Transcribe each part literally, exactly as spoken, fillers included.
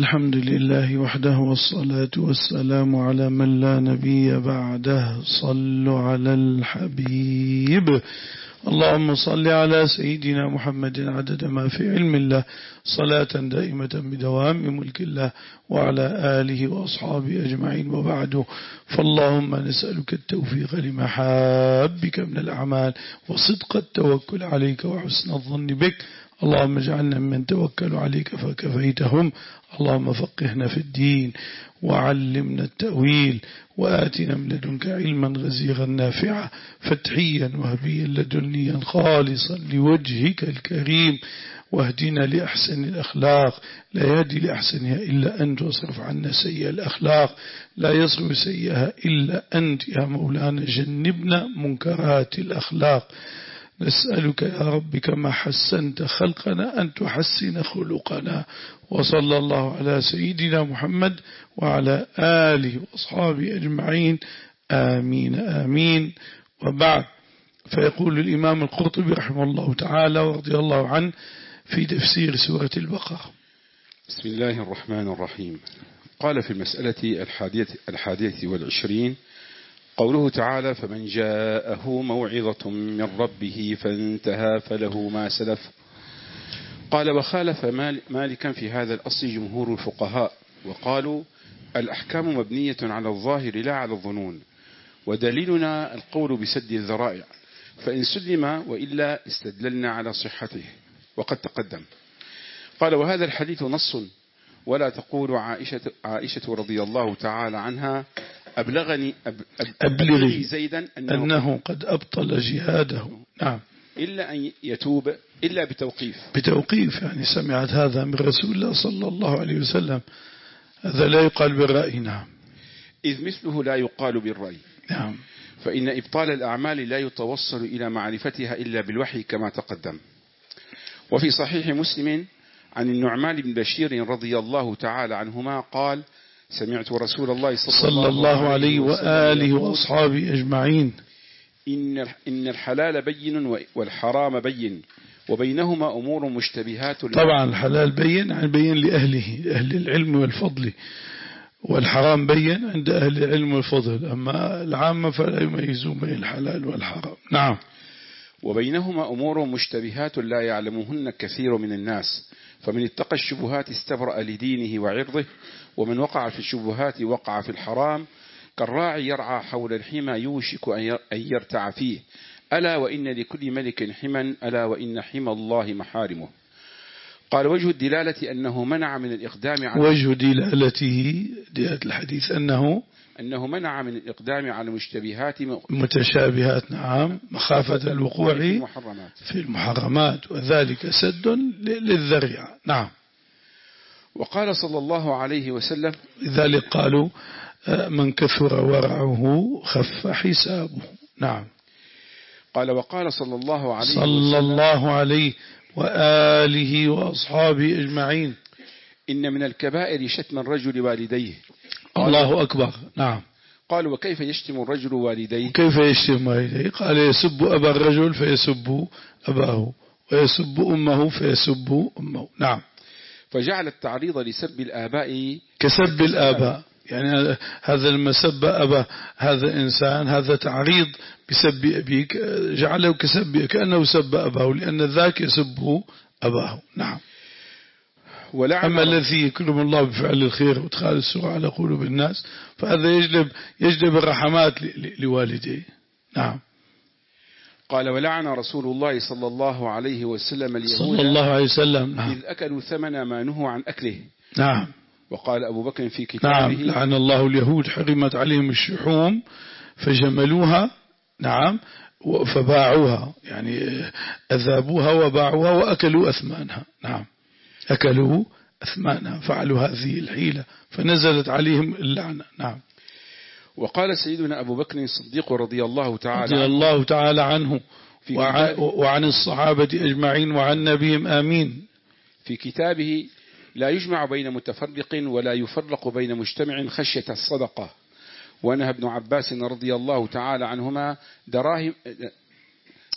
الحمد لله وحده والصلاة والسلام على من لا نبي بعده. صلوا على الحبيب. اللهم صل على سيدنا محمد عدد ما في علم الله، صلاة دائمة بدوام ملك الله، وعلى آله وأصحابه أجمعين، وبعد. فاللهم نسألك التوفيق لمحابك من الأعمال، وصدق التوكل عليك، وحسن الظن بك. اللهم اجعلنا ممن توكلوا عليك فكفيتهم. اللهم فقهنا في الدين، وعلمنا التأويل، وآتنا من لدنك علما غزيرا نافعا، فتحيا وهبيا لدنيا خالصا لوجهك الكريم، واهدنا لأحسن الأخلاق، لا يهدي لأحسنها إلا أنت، واصرف عنا سيئة الأخلاق، لا يصرف سيئها إلا أنت يا مولانا. جنبنا منكرات الأخلاق. نسألك يا رب كما حسنت خلقنا أن تحسن خلقنا. وصلى الله على سيدنا محمد وعلى آله وأصحابه أجمعين، آمين آمين. وبعد، فيقول الإمام القرطبي رحمه الله تعالى ورضي الله عنه في تفسير سورة البقرة: بسم الله الرحمن الرحيم. قال في المسألة الحادية, الحادية والعشرين قوله تعالى: فمن جاءه موعظة من ربه فانتهى فله ما سلف. قال: وخالف مالكا في هذا الأصل جمهور الفقهاء، وقالوا: الأحكام مبنية على الظاهر لا على الظنون، ودليلنا القول بسد الذرائع، فإن سلم وإلا استدللنا على صحته، وقد تقدم. قال: وهذا الحديث نص، ولا تقول عائشة, عائشة رضي الله تعالى عنها: أبلغني أب أبلغي زيدا أنه, أنه قد أبطل جهاده. نعم. إلا أن يتوب إلا بتوقيف. بتوقيف يعني سمعت هذا من رسول الله صلى الله عليه وسلم. هذا لا يقال بالرأي. نعم. إذ مثله لا يقال بالرأي. نعم. فإن إبطال الأعمال لا يتوصل إلى معرفتها إلا بالوحي كما تقدم. وفي صحيح مسلم عن النعمان بن بشير رضي الله تعالى عنهما قال: سمعت رسول الله صلى, صلى الله عليه وآله وأصحابه أجمعين: إن إن الحلال بين والحرام بين، وبينهما أمور مشتبهات. طبعا الحلال بين عن بين لأهله، أهل العلم والفضل، والحرام بين عند أهل العلم والفضل، أما العامة فلا يميزون بين الحلال والحرام. نعم. وبينهما أمور مشتبهات لا يعلمهن كثير من الناس، فمن اتقى الشبهات استبرأ لدينه وعرضه، ومن وقع في الشبهات وقع في الحرام، كالراعي يرعى حول الحمى يوشك أن يرتع فيه، ألا وإن لكل ملك حما، ألا وإن حمى الله محارمه. قال: وجه الدلالة أنه منع من الإقدام على وجه دلالته دلالة الحديث أنه أنه منع من الإقدام على مشتبهات متشابهات. نعم. مخافة الوقوع في المحرمات, في المحرمات، وذلك سد للذريعة. نعم. وقال صلى الله عليه وسلم: لذلك قالوا: من كثر ورعه خف حسابه. نعم. قال: وقال صلى الله عليه صلى وسلم الله عليه وآله وأصحابه أجمعين: إن من الكبائر شتم الرجل والديه. الله أكبر. نعم. قال: وكيف يشتم الرجل والديه؟ كيف يشتم والديه؟ قال: يسب أبا الرجل فيسب أباه، ويسب أمه فيسب أمه. نعم. فجعل التعريض لسب الآباء كسب الآباء، يعني هذا المسب أبا هذا إنسان، هذا تعريض بسب أبيك، جعله كسب كأنه سب أباه، لأن ذاك يسبه أباه. نعم. أما الذي يكرم الله بفعل الخير وادخال السرور على قلوب الناس، فهذا يجلب يجلب الرحمات لوالديه. نعم. قال: ولعن رسول الله صلى الله عليه وسلم اليهود صلى الله عليه وسلم. نعم. إذ أكلوا ثمن ما نهوا عن أكله. نعم. وقال أبو بكر في كتابه: نعم. لعن الله اليهود، حرمت عليهم الشحوم فجملوها. نعم. فباعوها، يعني أذابوها وباعوها وأكلوا أثمانها. نعم. أكلوا أثمانها، فعلوا هذه الحيلة فنزلت عليهم اللعنة. نعم. وقال سيدنا أبو بكر الصديق رضي الله تعالى رضي الله تعالى عنه وعن, وعن الصحابة أجمعين وعن نبيهم آمين في كتابه: لا يجمع بين متفرق ولا يفرق بين مجتمع خشية الصدقة. ونهى ابن عباس رضي الله تعالى عنهما دراهم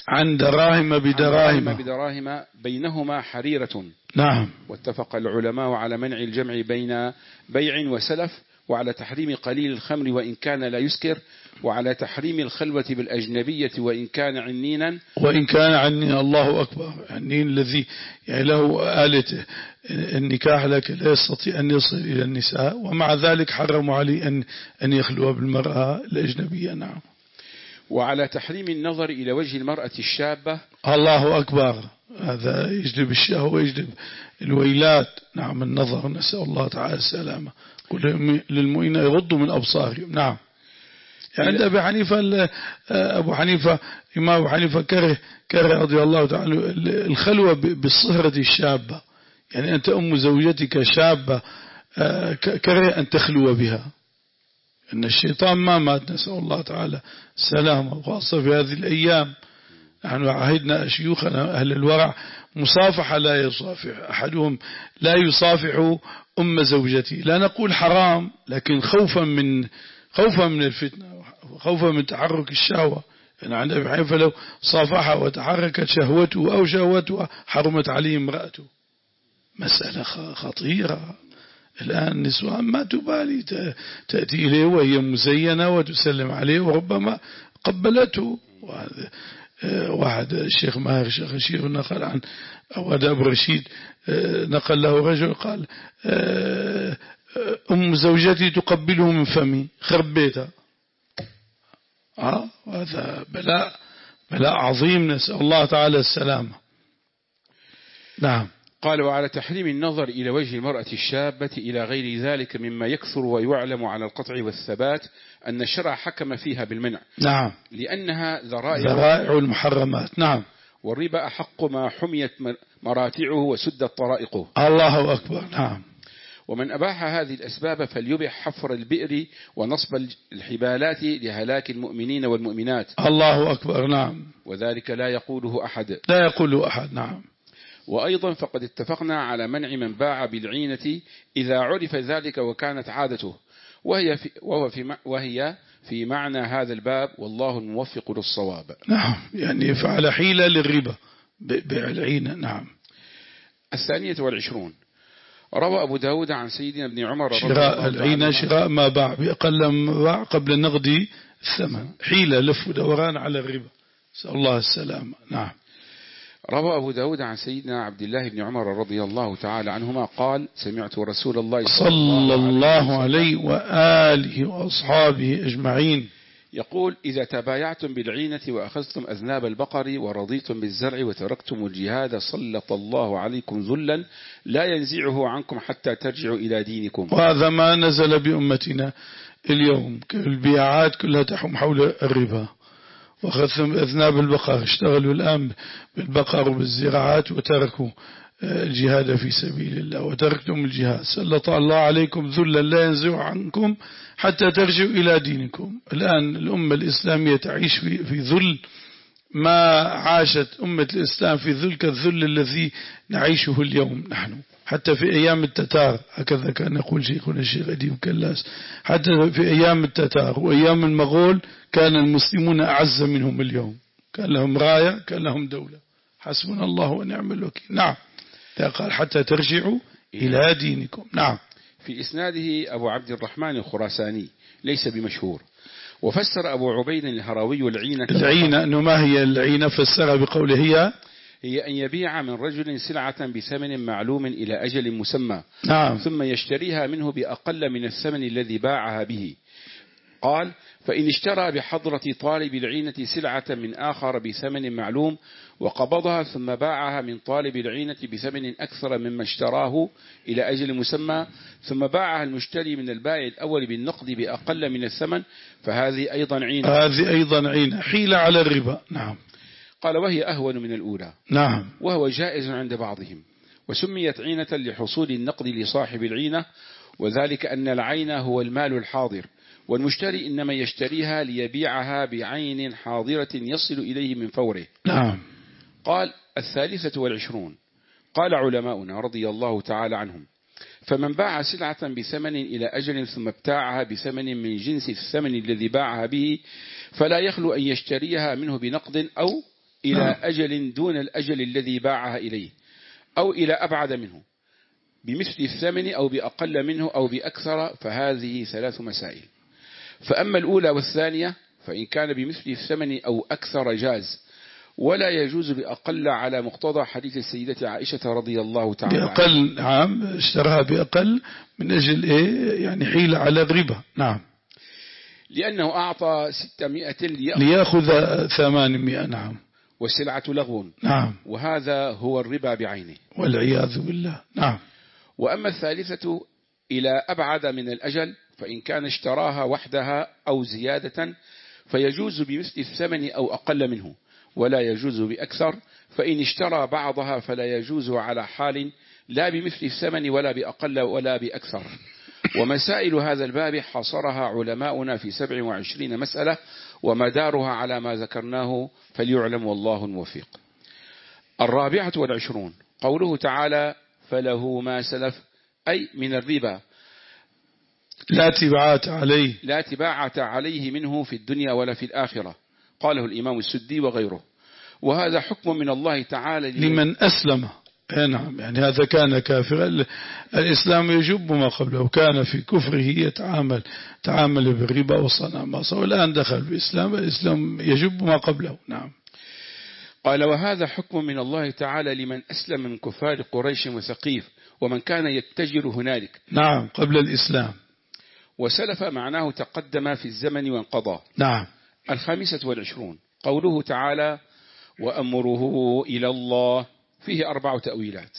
عن دراهم بدراهم بدراهم بينهما حريرة. نعم. واتفق العلماء على منع الجمع بين بيع وسلف، وعلى تحريم قليل الخمر وإن كان لا يسكر، وعلى تحريم الخلوة بالأجنبية وإن كان عنينا وإن كان عنين. الله أكبر. عنين الذي يعني له آلة النكاح لكن لا يستطيع أن يصل إلى النساء، ومع ذلك حرموا عليه أن أن يخلو بالمرأة الأجنبية. نعم. وعلى تحريم النظر إلى وجه المرأة الشابة. الله أكبر. هذا يجلب الشهوة ويجلب الويلات. نعم. النظر، نسأل الله تعالى السلامة. قل للمؤمنين يغضوا من أبصارهم. نعم. عند أبي حنيفة، أبو حنيفة إمام أبو حنيفة كره كره رضي الله تعالى الخلوة بالصهرة الشابة، يعني أنت أم زوجتك شابة كره أن تخلو بها، أن الشيطان ما مات، نسأل الله تعالى السلامة، وخاصة في هذه الأيام. نحن عهدنا شيوخنا أهل الورع مصافحة لا يصافح أحدهم، لا يصافح أم زوجتي. لا نقول حرام، لكن خوفا من خوفا من الفتنة، خوفا من تحرك الشهوة. يعني عند أبي حنيفة لو صافحها وتحركت شهوته أو شهوتها حرمت عليه امرأته. مسألة خطيرة. الآن النسوان ما تبالي، تأتي إليه وهي مزينة وتسلم عليه وربما قبلته. واحد الشيخ ماهر الشيخ الشيخ نقل عن أو أبو رشيد نقل له رجل قال أم زوجتي تقبله من فمي، خرب بيتها. آه هذا بلاء بلاء عظيم، نسأل الله تعالى السلامة. نعم. قال وعلى تحريم النظر إلى وجه المرأة الشابة إلى غير ذلك مما يكثر ويعلم على القطع والثبات أن الشرع حكم فيها بالمنع. نعم. لأنها ذرائع ذرائع المحرمات. نعم. والربا أحق ما حميت مراتعه وسدت طرائقه. الله أكبر. نعم. ومن أباح هذه الأسباب فليبح حفر البئر ونصب الحبالات لهلاك المؤمنين والمؤمنات. الله أكبر. نعم. وذلك لا يقوله أحد. لا يقوله أحد. نعم. وأيضا فقد اتفقنا على منع من باع بالعينة إذا عرف ذلك وكانت عادته، وهي في, وهو في, وهي في معنى هذا الباب، والله الموفق للصواب. نعم. يعني فعل حيلة للربا بيع العينة. نعم. الثانية والعشرون روى أبو داود عن سيدنا ابن عمر شراء العينة شراء ما باع بأقل ما باع قبل النقد الثمن، حيلة لف ودوران على الربا، نسأل الله السلامة. نعم. روى أبو داود عن سيدنا عبد الله بن عمر رضي الله تعالى عنهما قال سمعت رسول الله صلى الله عليه وآله وأصحابه أجمعين يقول إذا تبايعتم بالعينة وأخذتم أذناب البقر ورضيتم بالزرع وتركتم الجهاد سلط الله عليكم ذلا لا ينزعه عنكم حتى ترجعوا إلى دينكم. وهذا ما نزل بأمتنا اليوم، البيعات كلها تحوم حول الربا، وأخذتم أذناب البقر، اشتغلوا الآن بالبقر وبالزراعات وتركوا الجهاد في سبيل الله، وتركتم الجهاد سلط الله عليكم ذلا لا ينزع عنكم حتى ترجعوا إلى دينكم. الآن الأمة الإسلامية تعيش في, في ذل ما عاشت أمة الإسلام في ذل كالذل الذي نعيشه اليوم نحن. حتى في أيام التتار هكذا كان يقول شيخنا الشيخ أديب كلاس، حتى في أيام التتار وأيام المغول كان المسلمون أعز منهم اليوم، كان لهم راية، كان لهم دولة، حسبنا الله ونعم الوكيل. نعم. قال حتى ترجعوا إلى دينكم. نعم. في إسناده أبو عبد الرحمن الخراساني ليس بمشهور. وفسر أبو عبيد الهروي العينة العينة أنه ما هي العينة، فسرها بقوله هي هي أن يبيع من رجل سلعة بثمن معلوم إلى أجل مسمى. نعم. ثم يشتريها منه بأقل من الثمن الذي باعها به. قال فإن اشترى بحضرة طالب العينة سلعة من آخر بثمن معلوم وقبضها ثم باعها من طالب العينة بثمن أكثر مما اشتراه إلى أجل مسمى ثم باعها المشتري من البائع الأول بالنقد بأقل من الثمن فهذه أيضا عينة. هذه أيضا عينة، حيلة على الربا. نعم. قال وهي أهون من الأولى. نعم. وهو جائز عند بعضهم. وسميت عينة لحصول النقد لصاحب العينة، وذلك أن العين هو المال الحاضر، والمشتري إنما يشتريها ليبيعها بعين حاضرة يصل إليه من فوره. نعم. قال الثالثة والعشرون قال علماؤنا رضي الله تعالى عنهم فمن باع سلعة بثمن إلى أجل ثم ابتاعها بثمن من جنس الثمن الذي باعها به فلا يخلو أن يشتريها منه بنقد أو إلى نعم. أجل دون الأجل الذي باعها إليه أو إلى أبعد منه بمثل الثمن أو بأقل منه أو بأكثر، فهذه ثلاث مسائل. فأما الأولى والثانية فإن كان بمثل الثمن أو أكثر جاز، ولا يجوز بأقل على مقتضى حديث السيدة عائشة رضي الله تعالى عنها. بأقل نعم، اشتراها بأقل من أجل إيه يعني حيلة على الربا. نعم، لأنه أعطى ستمائة ليأخذ, ليأخذ ثمانمائة. نعم، والسلعة لغو. نعم، وهذا هو الربا بعينه والعياذ بالله. نعم. وأما الثالثة إلى أبعد من الأجل فإن كان اشتراها وحدها أو زيادة فيجوز بمثل الثمن أو أقل منه، ولا يجوز بأكثر. فإن اشترى بعضها فلا يجوز على حال، لا بمثل الثمن ولا بأقل ولا بأكثر. ومسائل هذا الباب حصرها علماؤنا في سبع وعشرين مسألة، ومدارها على ما ذكرناه، فليعلم والله الموفق. الرابعة والعشرون قوله تعالى فله ما سلف، أي من الربا لا تبعات عليه، لا تباعة عليه منه في الدنيا ولا في الآخرة. قاله الإمام السدي وغيره. وهذا حكم من الله تعالى لمن أسلم. نعم، يعني هذا كان كافرا، الإسلام يجب ما قبله، كان في كفره يتعامل تعامل بالربا وصنع معصية، والآن دخل في الإسلام، الإسلام يجب ما قبله. نعم. قال وهذا حكم من الله تعالى لمن أسلم من كفار قريش وثقيف ومن كان يتجر هنالك. نعم، قبل الإسلام. وسلف معناه تقدم في الزمن وانقضى. نعم. الخامسة والعشرون قوله تعالى وأمره إلى الله، فيه أربع تأويلات.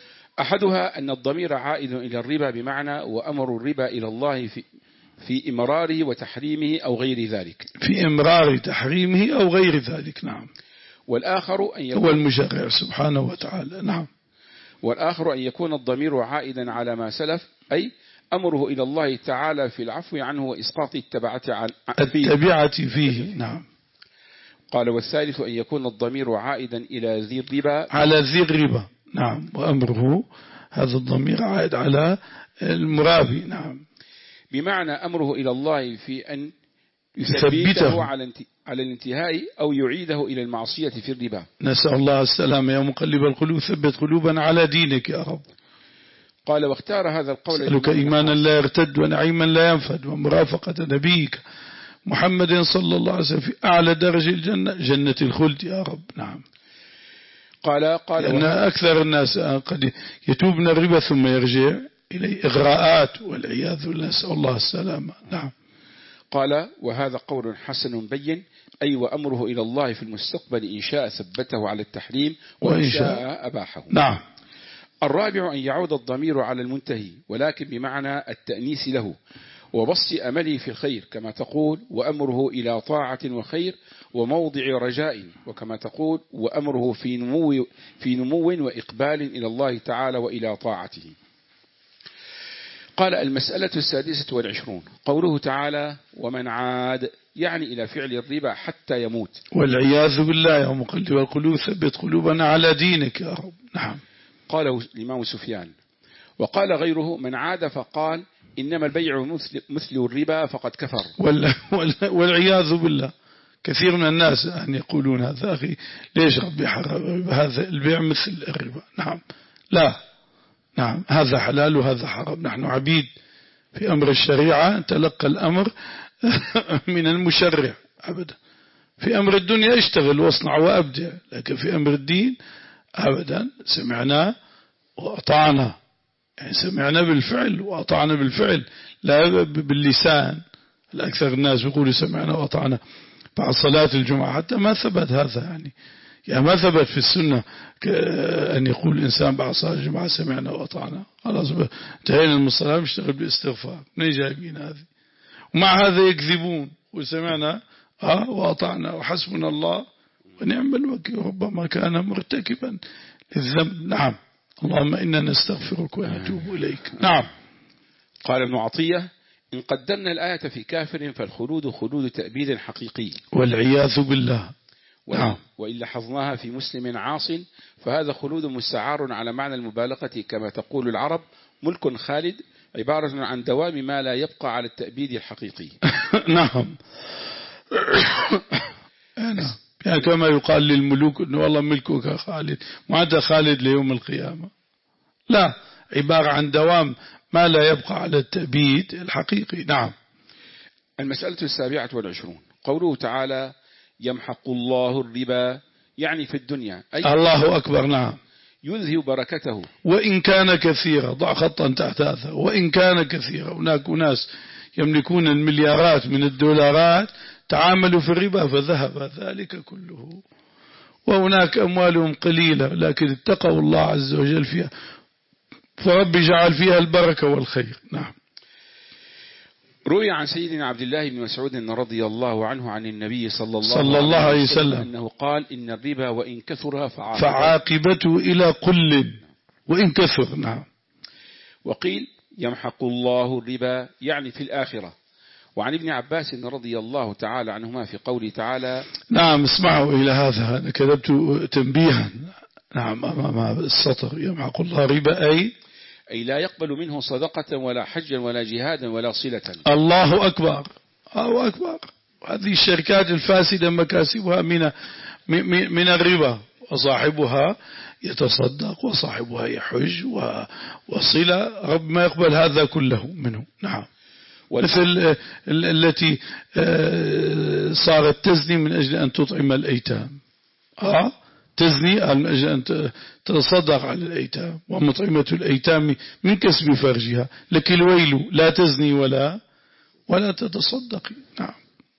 أحدها أن الضمير عائد إلى الربا بمعنى وأمر الربا إلى الله في, في إمراره وتحريمه أو غير ذلك، في إمرار تحريمه أو غير ذلك. نعم. والآخر أن يكون هو المشرع سبحانه وتعالى. نعم. والآخر أن يكون الضمير عائدا على ما سلف، أي أمره إلى الله تعالى في العفو عنه وإسقاط التبعة عن فيه. التبعة فيه. نعم. قال والثالث أن يكون الضمير عائدا إلى ذي الربا، على ذي الربا. نعم. وأمره، هذا الضمير عائد على المرابي. نعم. بمعنى أمره إلى الله في أن يثبته على على الانتهاء أو يعيده إلى المعصية في الربا. نسأل الله السلامة. يا مقلب القلوب ثبت قلوبنا على دينك يا رب. قال واختار هذا القول أسألك إيمانا لا يرتد ونعيما لا ينفد ومرافقة نبيك محمد صلى الله عليه وسلم في أعلى درجة الجنة، جنة الخلد يا رب. نعم. قال قال لأن أكثر الناس قد يتوب من الربا ثم يرجع إليه إغراءات والعياذ بالله، نسأل الله السلامة. نعم. قال وهذا قول حسن بين، أي وأمره إلى الله في المستقبل إن شاء ثبته على التحريم وإن شاء أباحه. نعم. الرابع أن يعود الضمير على المنتهي، ولكن بمعنى التأنيس له وبسط أمله في الخير، كما تقول وأمره إلى طاعة وخير وموضع رجاء، وكما تقول وأمره في نمو, في نمو وإقبال إلى الله تعالى وإلى طاعته. قال المسألة السادسة والعشرون قوله تعالى ومن عاد، يعني إلى فعل الربا حتى يموت، والعياذ بالله. يا مقلب القلوب ثبت قلوبنا على دينك يا رب. نعم. قاله الإمام سفيان. وقال غيره من عاد فقال إنما البيع مثل, مثل الربا فقد كفر. والعياذ بالله. كثير من الناس أن يقولون هذا، أخي ليش ربي حرم هذا البيع مثل الربا؟ نعم. لا. نعم، هذا حلال وهذا حرام. نحن عبيد في أمر الشريعة، تلقى الأمر من المشرع أبدا. في أمر الدنيا اشتغل واصنع وأبدع، لكن في أمر الدين أبدا سمعنا وأطعنا، يعني سمعنا بالفعل وأطعنا بالفعل لا باللسان. الأكثر الناس يقولوا سمعنا وأطعنا بعد صلاة الجمعة، حتى ما ثبت هذا، يعني يعني ما ثبت في السنة أن يقول الإنسان بعد صلاة الجمعة سمعنا وأطعنا. خلاص انتهينا من الصلاة نشتغل باستغفار. من جايبين هذه؟ ومع هذا يكذبون وسمعنا آه وأطعنا وحسبنا الله ونعم الوكيل، ربما كان مرتكبا للذنب. نعم. اللهم إنا نستغفرك ونتوب إليك. نعم. قال ابن عطية إن قدرنا الآية في كافر فالخلود خلود تأبيد حقيقي والعياذ بالله. نعم. وإن لاحظناها في مسلم عاص فهذا خلود مستعار على معنى المبالغة، كما تقول العرب ملك خالد، عبارة عن دوام ما لا يبقى على التأبيد الحقيقي. نعم. أنا يعني كما يقال للملوك أنه والله ملكك خالد، ما أنت خالد ليوم القيامة، لا، عبارة عن دوام ما لا يبقى على التأبيد الحقيقي. نعم. المسألة السابعة والعشرون قوله تعالى يمحق الله الربا، يعني في الدنيا أي الله أكبر. نعم. يذهب بركته وإن كان كثيرا، ضع خطا تحت هذا، وإن كان كثيرا. هناك ناس يملكون المليارات من الدولارات تعاملوا في الربا فذهب ذلك كله، وهناك أموالهم قليلة لكن اتقوا الله عز وجل فيها، فرب جعل فيها البركة والخير. نعم. روي عن سيدنا عبد الله بن مسعود رضي الله عنه عن النبي صلى الله, صلى الله عليه وسلم أنه قال إن الربا وإن كثر فعاقبته, فعاقبته إلى قل وإن كثر. نعم. وقيل يمحق الله الربا يعني في الآخرة. وعن ابن عباس رضي الله تعالى عنهما في قوله تعالى. نعم. اسمعوا إلى هذا، أنا كذبت تنبيها. نعم. أمام السطر يمحق الله ربا أي أي لا يقبل منه صدقة ولا حجا ولا جهادا ولا صلة. الله أكبر. الله أكبر. هذه الشركات الفاسدة مكاسبها من من الربا، وصاحبها يتصدق وصاحبها يحج وصلة، رب ما يقبل هذا كله منه. نعم. مثل التي صارت تزني من أجل أن تطعم الأيتام، آه تزني من أجل أن تتصدق على الأيتام، ومطعمة الأيتام من كسب فرجها، لك الويل لا تزني ولا ولا تتصدقي. نعم.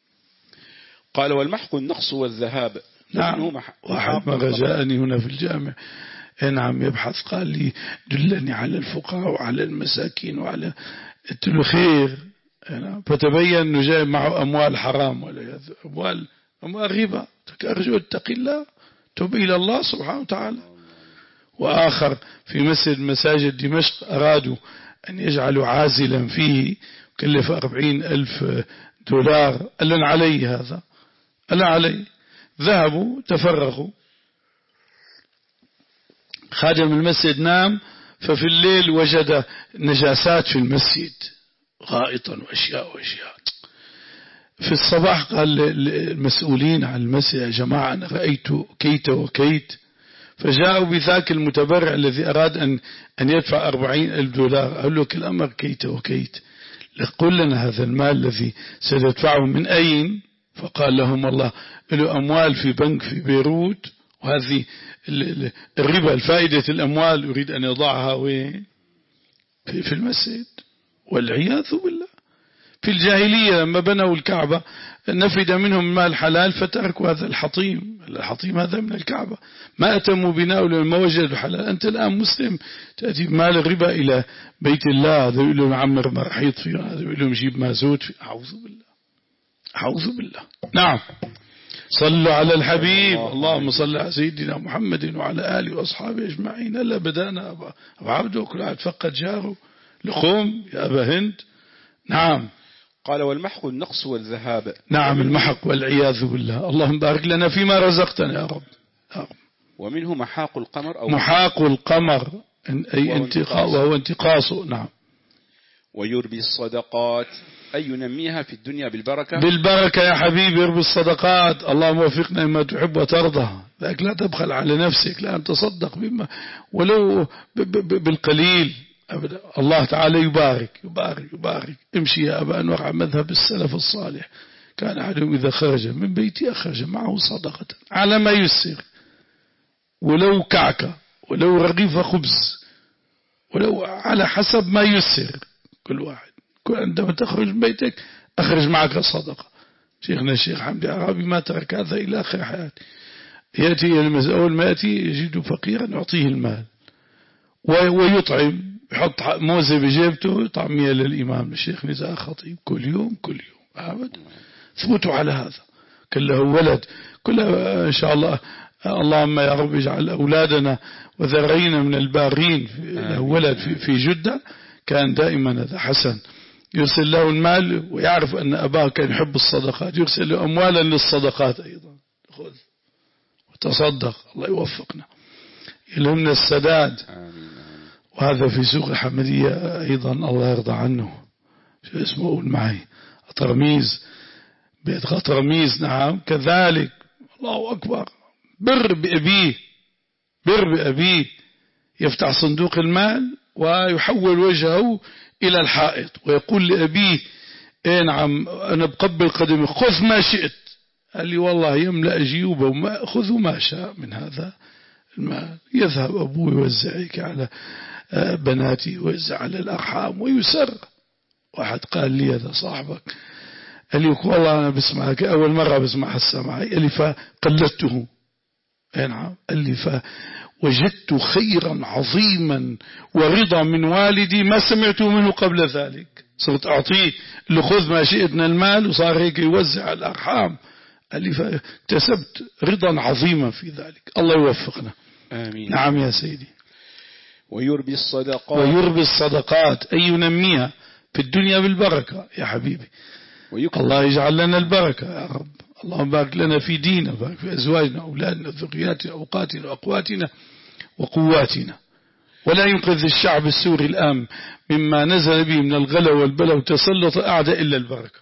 قال والمحق النقص والذهاب. نعم. واحد ما جاءني هنا في الجامع، نعم، يبحث، قال لي دلني على الفقراء وعلى المساكين وعلى الخير، فتبين أنه جاي معه أموال حرام ولا أموال أموال ربا. أرجو اتق الله، تب إلى الله سبحانه وتعالى. وآخر في مسجد مساجد دمشق أرادوا أن يجعلوا عازلا فيه، كلف أربعين ألف دولار. ألن علي هذا، ألن علي. ذهبوا تفرغوا، خادم المسجد نام، ففي الليل وجد نجاسات في المسجد، غائطا وأشياء وأشياء. في الصباح قال المسؤولين عن المسجد يا جماعة أنا رأيت كيت وكيت، فجاءوا بذاك المتبرع الذي أراد أن أن يدفع أربعين ألف دولار. قال له الأمر كيت وكيت، قل لنا هذا المال الذي سندفعه من أين؟ فقال لهم الله له أموال في بنك في بيروت، وهذه الربا الفائدة الأموال يريد أن يضعها وين؟ في المسجد، والعياذ بالله. في الجاهلية لما بنوا الكعبة نفد منهم مال حلال فتركوا هذا الحطيم، الحطيم هذا من الكعبة، ما أتموا بناء لما وجدوا حلال. أنت الآن مسلم تأتي بمال الربا إلى بيت الله، هذا يقول لهم عمر مرحيط فيه، هذا يقول لهم جيب مازوت فيه. أعوذ بالله، أعوذ بالله. نعم. صلوا على الحبيب، اللهم صل على سيدنا محمد وعلى آله وأصحابه أجمعين. ألا بدأنا أبا عبده كل واحد فقد جاره لقوم يا أبا هند. نعم. قال والمحق النقص والذهاب. نعم، المحق والعياذ بالله. اللهم بارك لنا فيما رزقتنا يا رب. ومنه محاق القمر أو محاق القمر أي انتقاص، وهو انتقاصه. نعم. ويربي الصدقات أي ينميها في الدنيا بالبركة. بالبركة يا حبيبي، يربي الصدقات. اللهم وفقنا ما تحب وترضى، لكن لا تبخل على نفسك، لا أن تصدق بما ولو بالقليل أبدا. الله تعالى يبارك يبارك يبارك. امشي يا أبا أنور على مذهب السلف الصالح، كان أحدهم إذا خرج من بيتي أخرج معه صدقة على ما يسر، ولو كعكة ولو رغيف خبز، ولو على حسب ما يسر. كل واحد عندما تخرج من بيتك أخرج معك صدقة. شيخنا الشيخ حمدي عرابي ما ترك هذا إلى آخر حياته. يأتي أول ما يأتي يجد فقيرا يعطيه المال ويطعم، يحط موزة بجيبته طعمية للإمام الشيخ نزاع خطيب كل يوم كل يوم أبدا. ثبتوا على هذا. كله ولد كله إن شاء الله. اللهم يا رب اجعل أولادنا وذرينا من البارين. له ولد في, في جدة كان دائما هذا حسن يرسل له المال، ويعرف أن أباه كان يحب الصدقات، يرسل له أموالا للصدقات أيضا. خذ وتصدق، الله يوفقنا يلهمنا السداد. وهذا في سوق الحمدية أيضا، الله يرضى عنه. شو اسمه قول معي؟ أطرميز، بيت أطرميز. نعم كذلك، الله أكبر، بر بأبيه، بر بأبيه، يفتح صندوق المال ويحول وجهه إلى الحائط ويقول لأبيه إيه نعم أنا بقبل قدمي خذ ما شئت. قال لي والله يملأ جيوبه وما خذوا ما شاء من هذا المال. يذهب أبوه يوزعك على بناتي ويوزع على الأرحام ويسر. واحد قال لي هذا صاحبك، قال لي والله أنا بسمعك أول مرة بسمع السماعي، قال لي فقلدته. نعم، قال لي فوجدت خيرا عظيما ورضا من والدي ما سمعته منه قبل ذلك. صرت أعطيه اللي خذ ما شئت من المال وصار هيك يوزع الأرحام. قال لي فاكتسبت رضا عظيما في ذلك. الله يوفقنا. آمين. نعم يا سيدي. ويربي الصدقات ويربي الصدقات أي ينميها في الدنيا بالبركة يا حبيبي. ويكثر. الله يجعل لنا البركة يا رب. اللهم بارك لنا في ديننا، بارك في أزواجنا أولادنا ذرياتنا أوقاتنا وأقواتنا وقواتنا، ولا ينقذ الشعب السوري الآن مما نزل به من الغلا والبلا وتسلط أعداء إلا البركة،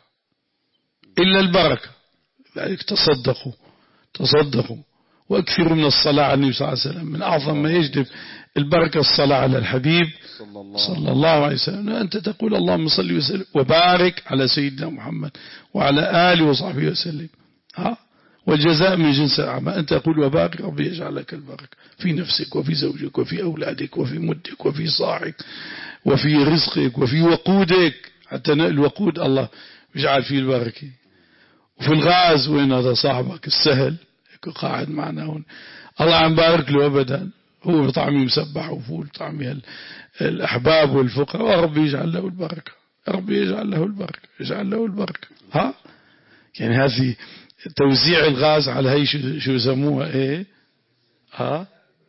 إلا البركة. ذلك تصدقوا تصدقوا وأكثروا من الصلاة على النبي صلى الله عليه وسلم. من أعظم ما يجلب البركة الصلاة على الحبيب صلى الله, صلى الله عليه وسلم. أنت تقول اللهم صل وسلم وبارك على سيدنا محمد وعلى آله وصحبه وسلم، ها، والجزاء من جنس الأعمال. أنت تقول وبارك، ربي يجعل لك البركة في نفسك وفي زوجك وفي أولادك وفي مدك وفي صاعك وفي رزقك وفي وقودك، حتى الوقود الله يجعل فيه البركة. وفي الغاز وين هذا صاحبك السهل قاعد معنا هون، الله عم بارك له أبدا، هو بطعمي مسبح وفول طعمي الأحباب والفقراء، وربي يجعل له البركة، ربي يجعل له البركة، يجعل له البركة. ها يعني هذه توزيع الغاز على هي شو شو يسموها ايه، ها،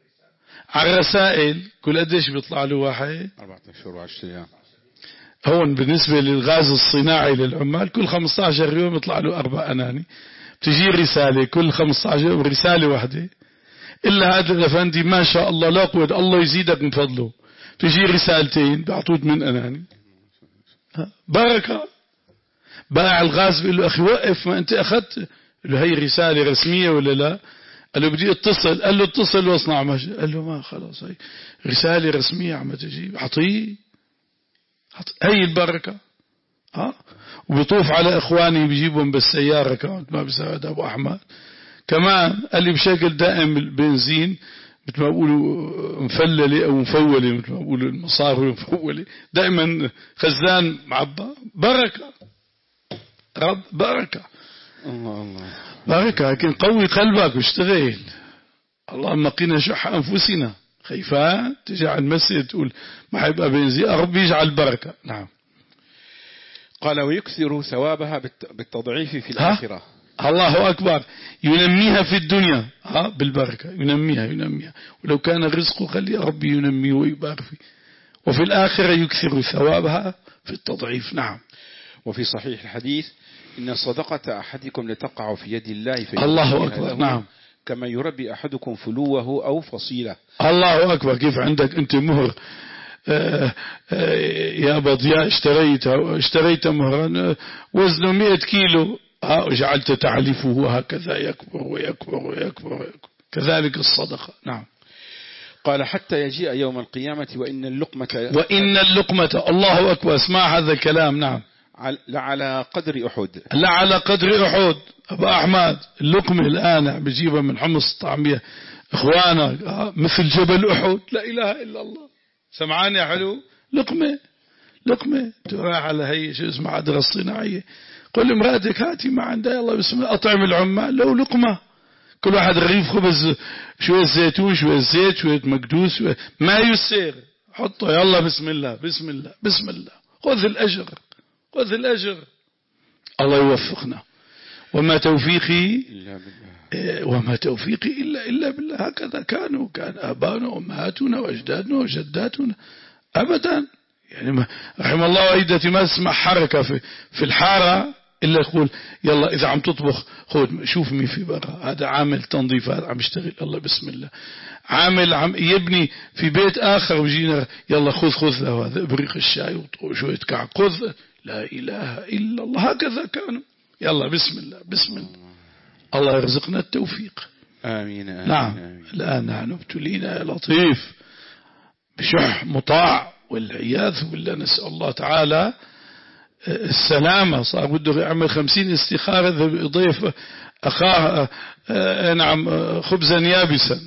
على الرسائل. كل قديش بيطلع له واحد؟ أربعة أشهر وعشرة أيام. هون بالنسبة للغاز الصناعي للعمال كل خمسة عشر يوم يطلع له أربع أناني، بتجي رسالة كل خمسة عشر يوم رسالة واحدة. إلا هذا الأفندي ما شاء الله لا قوة الله يزيدك من فضله، بتجي رسالتين بيعطوه من أناني. بركة. باع الغاز بيقول له أخي وقف، ما أنت أخذت له هي رسالة رسمية ولا لا؟ قال له بدي اتصل، قال له اتصل واصنع ماشي، قال له ما خلاص هي رسالة رسمية عم تجي أعطيه. هي البركة. ها، وبيطوف على إخواني بيجيبهم بالسيارة كانت ما بيساعد أبو أحمد كمان. قال لي بشكل دائم البنزين مثل ما بقولوا مفللة أو مفولة، مثل ما بقولوا المصاري مفولة، دائما خزان معبى. بركة رب، بركة. الله الله بركة. لكن قوي قلبك واشتغل. اللهم قنا شح أنفسنا. خيفان تجي على المسجد تقول ما حيبقى بنزين، ربي يجعل بركة. نعم. قال ويكثر ثوابها بالتضعيف في الآخرة. الله أكبر. ينميها في الدنيا ها بالبركة، ينميها ينميها ولو كان الرزق خلي ربي ينميه ويبارك فيه. وفي الآخرة يكثر ثوابها في التضعيف. نعم. وفي صحيح الحديث إن صدقة أحدكم لتقع في يد الله الله أكبر. نعم. كما يربي أحدكم فلوه أو فصيلة. الله أكبر. كيف عندك أنت مهر آآ آآ يا بضياء اشتريت اشتريت مهرا وزنه مئة كيلو وجعلت تعلفه هكذا يكبر ويكبر ويكبر ويكبر. كذلك الصدقة. نعم. قال حتى يجيء يوم القيامة وإن اللقمة وإن اللقمة الله أكبر. اسمع هذا الكلام. نعم. لعلى قدر أحد. لعلى قدر أحد. أبا أحمد اللقمة الآن بجيبها من حمص طعمية إخوانا مثل جبل أحد. لا إله إلا الله. سمعان يا حلو. لقمة لقمة تراح على هي شو اسمها عدرة الصناعية. قل امرأتك هاتي ما عندها يلا بسم الله أطعم العمال لو لقمة. كل واحد رغيف خبز شوية زيتون شوية زيت شوية مقدوس شوية ما يسير حطه يلا بسم الله بسم الله بسم الله خذ الأجر خذ الأجر. الله يوفقنا. وما توفيقي وما توفيقي إلا إلا بالله. هكذا كانوا كان آباؤنا وأمهاتنا وأجدادنا وجداتنا أبدا. يعني رحم الله والدتي ما تسمع حركة في في الحارة إلا يقول يلا إذا عم تطبخ خذ شوف مين في برا هذا عامل تنظيف هذا عم يشتغل الله بسم الله. عامل عم يبني في بيت آخر وجينا يلا خذ خذ له هذا ابريق الشاي وشوية كعك خذ. لا إله إلا الله. هكذا كانوا. يلا بسم الله بسم الله. الله يرزقنا التوفيق. آمين, آمين نعم. آمين. الآن نحن ابتلينا يا لطيف بشح مطاع والعياذ بالله، نسأل الله تعالى السلامة. صار بده يعمل خمسين استخارة يضيف أخاه نعم خبزا يابسا.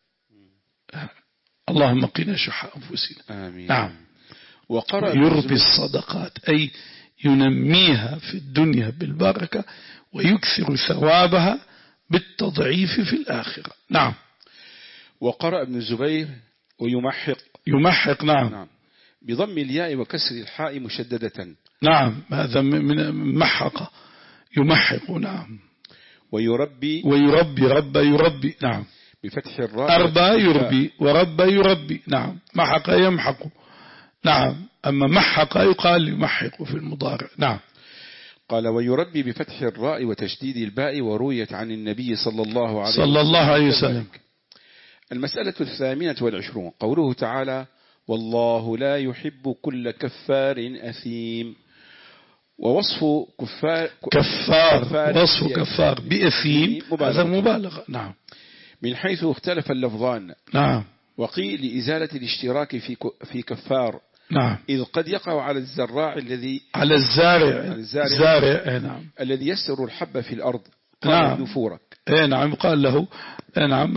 اللهم قنا شح أنفسنا. آمين. نعم. وقرأ يربي الصدقات أي ينميها في الدنيا بالبركة ويكثر ثوابها بالتضعيف في الآخرة. نعم. وقرأ ابن الزبير ويمحق يمحق. نعم. نعم بضم الياء وكسر الحاء مشددة. نعم هذا من محق يمحق. نعم. ويربي ويربي رب يربي. نعم بفتح الراء. أربى يربي ورب يربي. نعم محق يمحق. نعم أما محق يقال يمحق في المضارع. نعم. قال ويربي بفتح الراء وتشديد الباء، ورويت عن النبي صلى الله عليه صلى الله عليه وسلم. المسألة الثامنة والعشرون قوله تعالى والله لا يحب كل كفار أثيم. ووصف كفار كفار, كفار وصف بأثيم كفار بأثيم هذا مبالغة. نعم من حيث اختلف اللفظان. نعم. وقيل لإزالة الاشتراك في في كفار. نعم. إذ قد يقع على الزراع الذي على الزارع, على الزارع, الزارع. نعم. الذي يسر الحب في الأرض. نعم. نفورك. اي نعم قال له نعم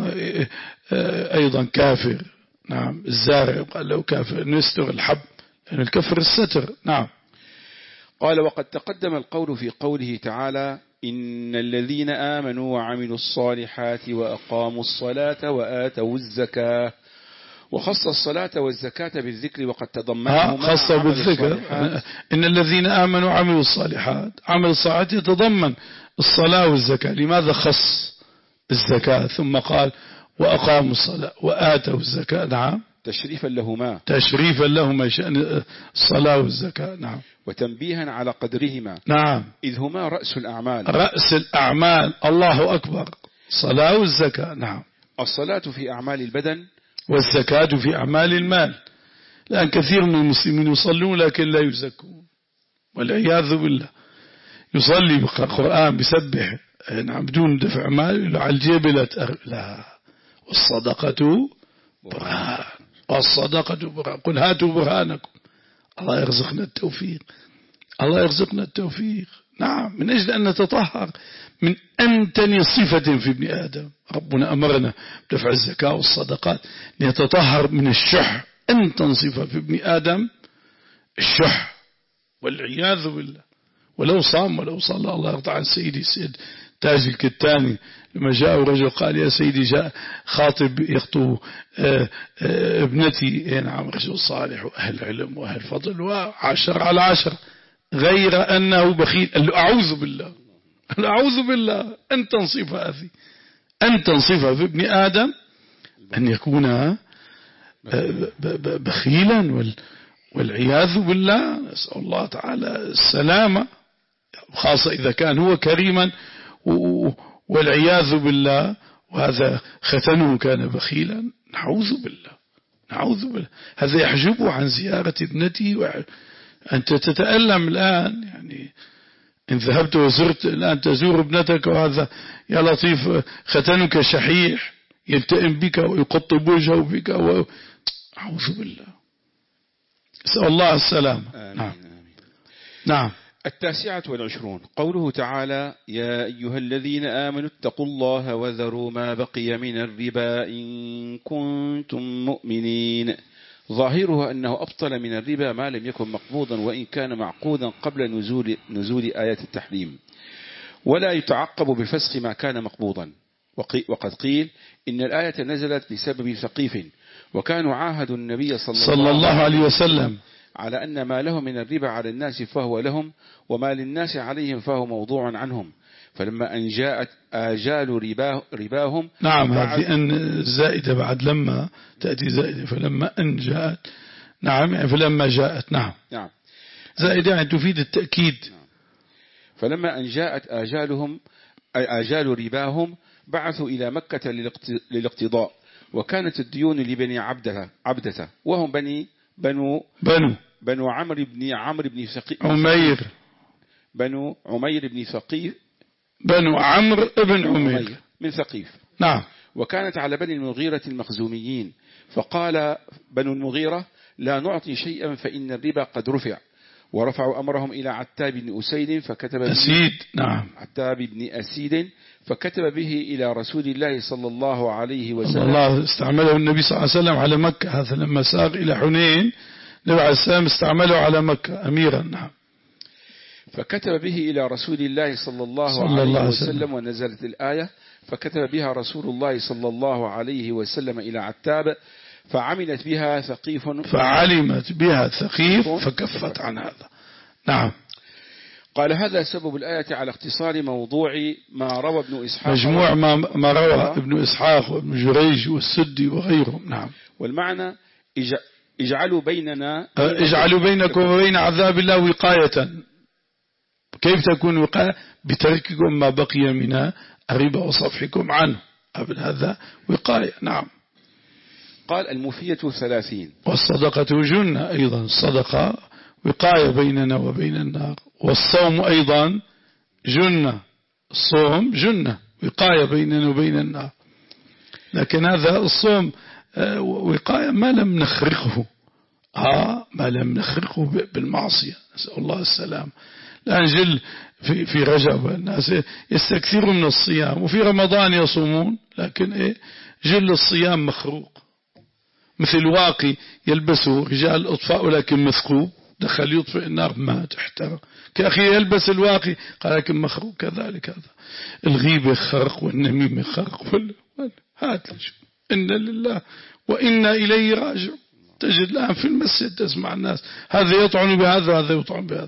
أيضا كافر. نعم الزارع قال له كافر نستر الحب لأن يعني الكفر الستر. نعم. قال وقد تقدم القول في قوله تعالى إن الذين آمنوا وعملوا الصالحات وأقاموا الصلاة وآتوا الزكاة. وخص الصلاة والزكاة بالذكر وقد تضمنهما. خص بالذكر إن الذين آمنوا وعملوا الصالحات. عمل الصالحات يتضمن الصلاة والزكاة. لماذا خص الزكاة ثم قال وأقاموا الصلاة وآتوا الزكاة؟ نعم تشريفا لهما. تشريفا لهما شأن الصلاة والزكاة. نعم. وتنبيها على قدرهما. نعم. إذ هما رأس الأعمال. رأس الأعمال. الله أكبر. صلاة والزكاة. نعم. الصلاة في أعمال البدن والزكاة في أعمال المال. لأن كثير من المسلمين يصلون لكن لا يزكون والعياذ بالله. يصلي بالقرآن بسبح نعم بدون دفع مال على الجيب لا تأر... لا. والصدقة برهان. والصدقة برهان. قل هاتوا برهانكم. الله يرزقنا التوفيق. الله يرزقنا التوفيق. نعم من أجل أن نتطهر من أنتن صفة في ابن آدم. ربنا أمرنا بدفع الزكاة والصدقات ليتطهر من الشح. أنتن صفة في ابن آدم الشح والعياذ بالله. ولو صام ولو صلى. الله يرضى عن سيدي سيد تاج الكتاني لما جاء رجل قال يا سيدي جاء خاطب يخطب ابنتي. نعم رجل صالح وأهل علم وأهل فضل وعشر على عشر غير أنه بخيل. قال له أعوذ بالله أعوذ بالله أن تنصف هذه أن تنصف في ابن آدم أن يكون بخيلا والعياذ بالله. نسأل الله تعالى السلامة خاصة إذا كان هو كريما والعياذ بالله وهذا ختنه كان بخيلا. نعوذ بالله نعوذ بالله. هذا يحجبه عن زيارة ابنته. أنت تتألم الآن يعني إن ذهبت وزرت الآن تزور ابنتك وهذا يا لطيف ختنك شحيح يلتئم بك ويقطب وجهه بك و... أعوذ بالله. أسأل الله السلام. نعم. نعم. التاسعة والعشرون قوله تعالى يا أيها الذين آمنوا اتقوا الله وذروا ما بقي من الربا إن كنتم مؤمنين. ظاهره أنه أبطل من الربا ما لم يكن مقبوضا وإن كان معقودا قبل نزول, نزول آيات التحريم، ولا يتعقب بفسخ ما كان مقبوضا. وقد قيل إن الآية نزلت بسبب ثقيف وكانوا عاهدوا النبي صلى, صلى الله عليه وسلم على أن ما له من الربا على الناس فهو لهم وما للناس عليهم فهو موضوع عنهم. فلما أن جاءت آجال رباه رباهم. نعم هذه أن زائدة بعد لما تأتي زائدة فلما أن جاءت. نعم فلما جاءت. نعم نعم زائدة يعني تفيد التأكيد. نعم. فلما أن جاءت آجالهم أي آجال رباهم بعثوا إلى مكة للاقتضاء. وكانت الديون لبني عبدها عبدته وهم بني بنو بنو بنو عمرو بن عمرو بن ثقيف عمير بنو عمير بن ثقيف بنو عمرو بن عمير من ثقيف. نعم. وكانت على بني المغيرة المخزوميين، فقال بنو المغيرة لا نعطي شيئا فإن الربا قد رفع، ورفعوا أمرهم إلى عتاب بن أسيد فكتب أسيد. نعم. عتاب بن أسيد فكتب به إلى رسول الله صلى الله عليه وسلم. الله استعمله النبي صلى الله عليه وسلم على مكة، هذا لما سار إلى حنين النبي عليه السلام استعمله على مكة أميرا. نعم. فكتب به إلى رسول الله صلى الله صلى عليه الله وسلم, وسلم ونزلت الآية فكتب بها رسول الله صلى الله عليه وسلم إلى عتاب فعملت بها ثقيف فعلمت بها ثقيف فكفت عن هذا. نعم. قال هذا سبب الآية على اختصار موضوع ما روى ابن إسحاق، مجموع ما, ما روى ابن إسحاق وابن جريج والسدي وغيرهم. نعم. والمعنى اجعلوا بيننا اجعلوا بينكم وبين عذاب الله وقاية. كيف تكون وقاية؟ بترككم ما بقي من الربا وصفحكم عنه، هذا وقاية. نعم. قال المفية ثلاثين. والصدقة جنة أيضا، الصدقة وقاية بيننا وبين النار. والصوم أيضا جنة، الصوم جنة وقاية بيننا وبين النار. لكن هذا الصوم وقاية ما لم نخرقه، آه ما لم نخرقه بالمعصية، نسأل الله السلام. الآن جل في في رجب الناس يستكثروا من الصيام، وفي رمضان يصومون، لكن إيه جل الصيام مخروق. مثل واقي يلبسه رجال الأطفاء ولكن مثقوب، دخل يطفئ النار ما تحترق. كأخي يلبس الواقي قال لكن مخروق كذلك. هذا الغيبة خرق والنميمة خرق. هات إن لله وإنا إليه راجع. تجد الآن في المسجد تسمع الناس هذا يطعن بهذا وهذا يطعن بهذا.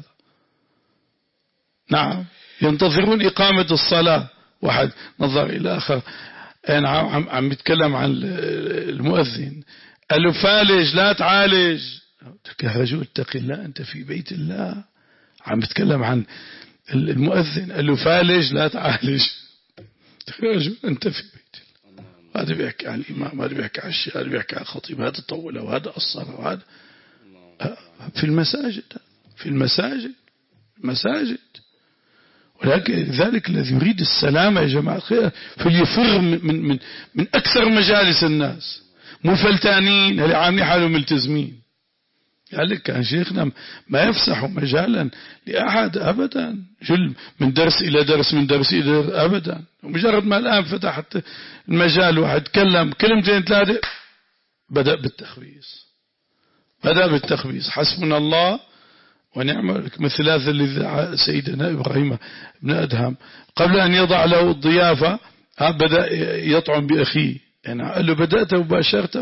نعم. ينتظرون إقامة الصلاة. واحد نظر إلى آخر أنا عم, عم يتكلم عن المؤذن، قال له فالج لا تعالج. يا رجل اتق الله أنت في بيت الله. عم يتكلم عن المؤذن، قال له فالج لا تعالج. يا رجل أنت في بيت الله. هذا بيحكي عن الإمام، هذا بيحكي عن الشيخ، هذا بيحكي عن الخطيب، هذا طول وهذا قصر وهذا في المساجد، في المساجد المساجد ولكن ذلك الذي يريد السلامة يا جماعة الخير فليفر من من من أكثر مجالس الناس، مو فلتانين اللي عاملين حالهم ملتزمين. قال لك كان شيخنا ما يفسح مجالا لأحد أبدا، جل من درس إلى درس من درس إلى درس أبدا. ومجرد ما الآن فتحت المجال واحد تكلم كلمتين ثلاثة بدأ بالتخبيص، بدأ بالتخبيص. حسبنا الله ونعم. مثل هذا الذي سيدنا إبراهيم بن أدهم قبل أن يضع له الضيافة بدأ يطعم بأخيه، يعني قال له بدأت مباشرة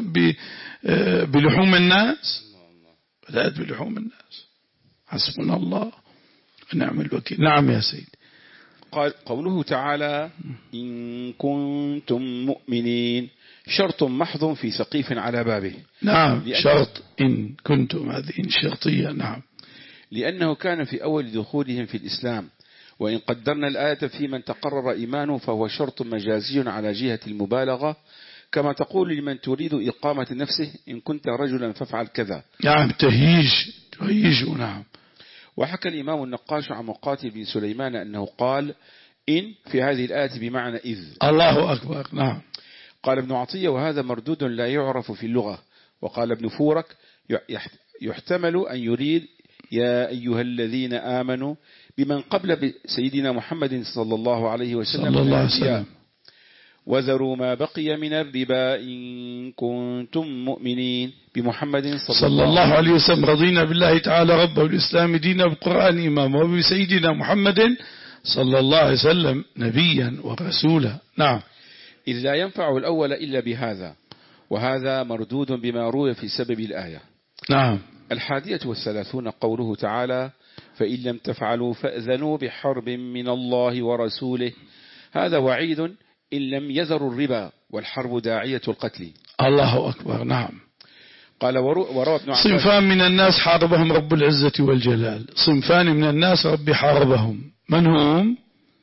بلحوم الناس، بدأت بلحوم الناس. حسبنا الله ونعم الوكيل. نعم يا سيد. قال قوله تعالى إن كنتم مؤمنين شرط محض في سقيف على بابه. نعم شرط إن كنتم، هذه إن شرطية. نعم. لأنه كان في أول دخولهم في الإسلام، وإن قدرنا الآية في من تقرر إيمانه فهو شرط مجازي على جهة المبالغة، كما تقول لمن تريد إقامة نفسه إن كنت رجلا فافعل كذا. نعم تهيج تهيج. نعم. وحكى الإمام النقاش عن مقاتل بن سليمان أنه قال إن في هذه الآية بمعنى إذ. الله أكبر. نعم. قال ابن عطية وهذا مردود لا يعرف في اللغة. وقال ابن فورك يحتمل أن يريد يا أيها الذين آمنوا بمن قبل سيدنا محمد صلى الله عليه وسلم, صلى الله عليه وسلم. وذروا ما بقي من الربا إن كنتم مؤمنين بمحمد صلى, صلى الله عليه وسلم. رضينا بالله تعالى ربا والإسلام دينا والقرآن إماما وبسيدنا محمد صلى الله عليه وسلم نبيا ورسولا. نعم. إذ لا ينفع الأول إلا بهذا، وهذا مردود بما روي في سبب الآية. نعم. الحادية والثلاثون قوله تعالى فإن لم تفعلوا فأذنوا بحرب من الله ورسوله. هذا وعيد إن لم يذروا الربا، والحرب داعية القتل. الله أكبر. نعم. قال وروى ابن عباس صنفان من الناس حاربهم رب العزة والجلال. صنفان من الناس ربي حاربهم، من هم؟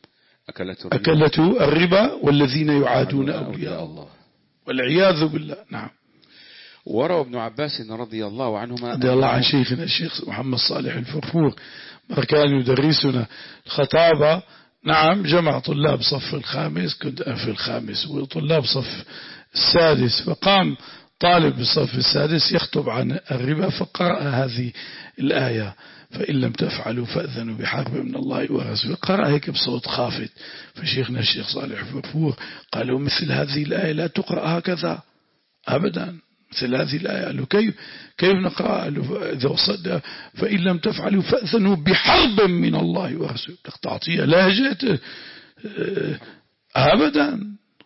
أكلة الربا والذين يعادون أولياء الله والعياذ بالله. نعم. وروى ابن عباس رضي الله عنهما رضي الله عن شيخنا الشيخ محمد صالح الفرفور كان يدرسنا الخطابة نعم جمع طلاب صف الخامس، كنت في الخامس وطلاب صف السادس، فقام طالب بالصف السادس يخطب عن الربا فقرأ هذه الآية: فإن لم تفعلوا فأذنوا بحرب من الله ورسوله. قرأ هيك بصوت خافت، فشيخنا الشيخ صالح فرفور قالوا: مثل هذه الآية لا تقرأ هكذا أبدا، مثل هذه الآية. قالوا: كيف كيف نقرأ؟ قالوا: إذا وصد فإن لم تفعلوا فأذنوا بحرب من الله ورسوله. تعطيها لهجة أبدا،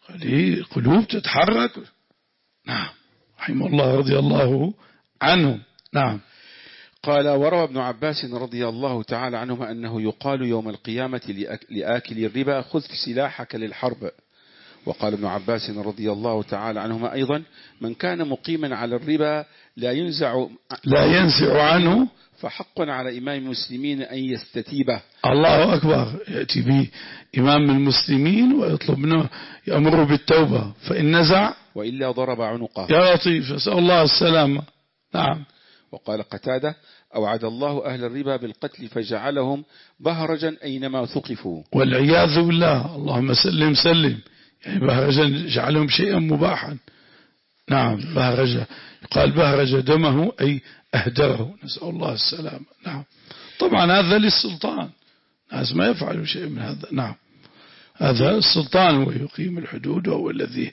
قلوب تتحرك. نعم رحمه الله رضي الله عنه. نعم. قال: وروى ابن عباس رضي الله تعالى عنهما أنه يقال يوم القيامة لآكل الربا: خذ سلاحك للحرب. وقال ابن عباس رضي الله تعالى عنهما أيضا: من كان مقيما على الربا لا ينزع لا ينزع عنه فحق على إمام المسلمين أن يستتيبه. الله أكبر. يأتي به إمام المسلمين ويطلب منه، يأمر بالتوبة، فإن نزع وإلا ضرب عنقه. يا لطيف، أسأل الله السلامة. نعم. وقال قتادة: أوعد الله أهل الربا بالقتل فجعلهم بهرجا أينما ثقفوا. والعياذ بالله، اللهم سلم سلم. يعني بهرجا جعلهم شيئا مباحا. نعم بهرجا، يقال بهرج دمه أي أهدره، نسأل الله السلامة. نعم. طبعا هذا للسلطان، الناس ما يفعلوا شيء من هذا. نعم. هذا السلطان هو يقيم الحدود وهو الذي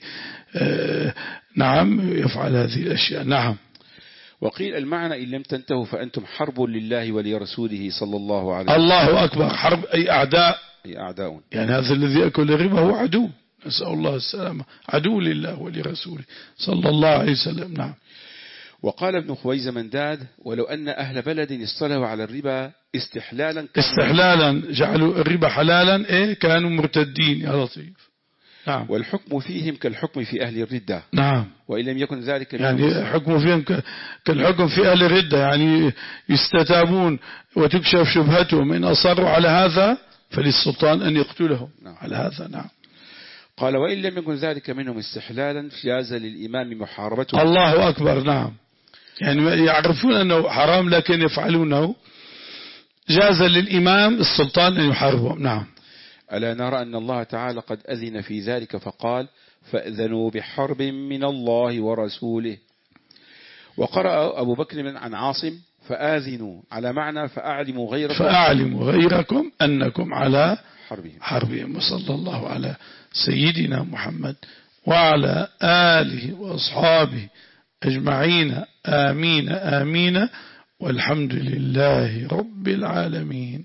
آه نعم يفعل هذه الأشياء. نعم. وقيل المعنى: إن لم تنتهوا فأنتم حرب لله ولرسوله صلى الله عليه وسلم. الله أكبر. حرب أي أعداء، أي أعداء. يعني هذا الذي يأكل الربا هو عدو، نسأل الله السلامة، عدو لله ولرسوله صلى الله عليه وسلم. نعم. وقال ابن خويز منداد: ولو أن أهل بلد اصطلحوا على الربا استحلالا استحلالا جعلوا الربا حلالا إيه كانوا مرتدين. يا لطيف. نعم. والحكم فيهم كالحكم في أهل الردة. نعم. وإن لم يكن ذلك يعني حكم فيهم كالحكم في أهل الردة، يعني يستتابون وتكشف شبهتهم، إن أصروا على هذا فللسلطان أن يقتلهم. نعم. على هذا. نعم. قال: وإن لم يكن ذلك منهم استحلالا جاز للإمام محاربته. الله أكبر. نعم. يعني يعرفون أنه حرام لكن يفعلونه، جاز للإمام السلطان أن يحاربهم. نعم. ألا نرى أن الله تعالى قد أذن في ذلك فقال: فأذنوا بحرب من الله ورسوله. وقرأ أبو بكر عن عاصم: فآذنوا، على معنى فأعلموا غيركم فأعلموا غيركم أنكم على حربهم. حربهم. وصلى الله على سيدنا محمد وعلى آله وأصحابه أجمعين. آمين آمين. والحمد لله رب العالمين.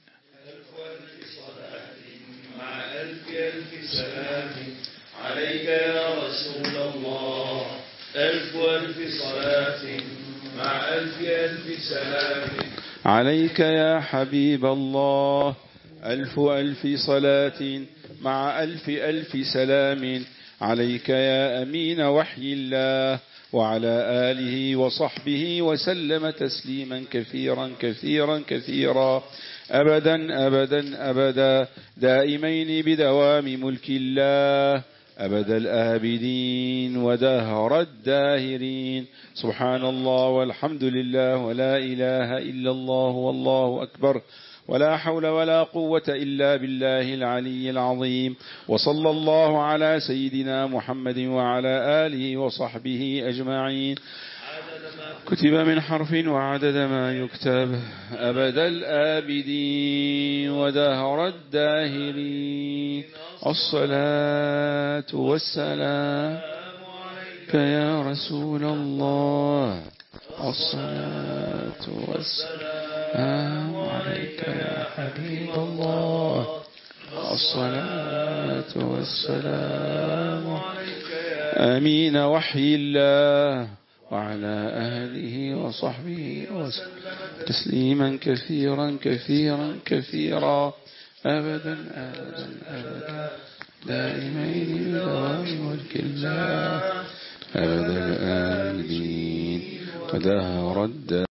ألف سلام عليك يا رسول الله، ألف ألف صلاة مع ألف ألف سلام عليك يا حبيب الله، ألف ألف صلاة مع ألف ألف سلام عليك يا أمين وحي الله، وعلى آله وصحبه وسلم تسليما كثيرا كثيرا كثيرا أبدا أبدا أبدا دائمين بدوام ملك الله أبد الآبدين ودهر الداهرين. سبحان الله والحمد لله ولا إله إلا الله والله أكبر ولا حول ولا قوة إلا بالله العلي العظيم. وصلى الله على سيدنا محمد وعلى آله وصحبه أجمعين. كتب من حرف وعدد ما يكتب أبد الآبدين ودهر الداهرين. الصلاة والسلام عليك يا رسول الله، الصلاة والسلام عليك يا حبيب الله، الصلاة والسلام عليك يا أمين وحي الله، وعلى أهله وصحبه وسلم تسليما كثيرا كثيرا كثيرا أبدا أبدا أبدا دائمين بدوام ملك الله أبدا الآمنين ودهر الدار.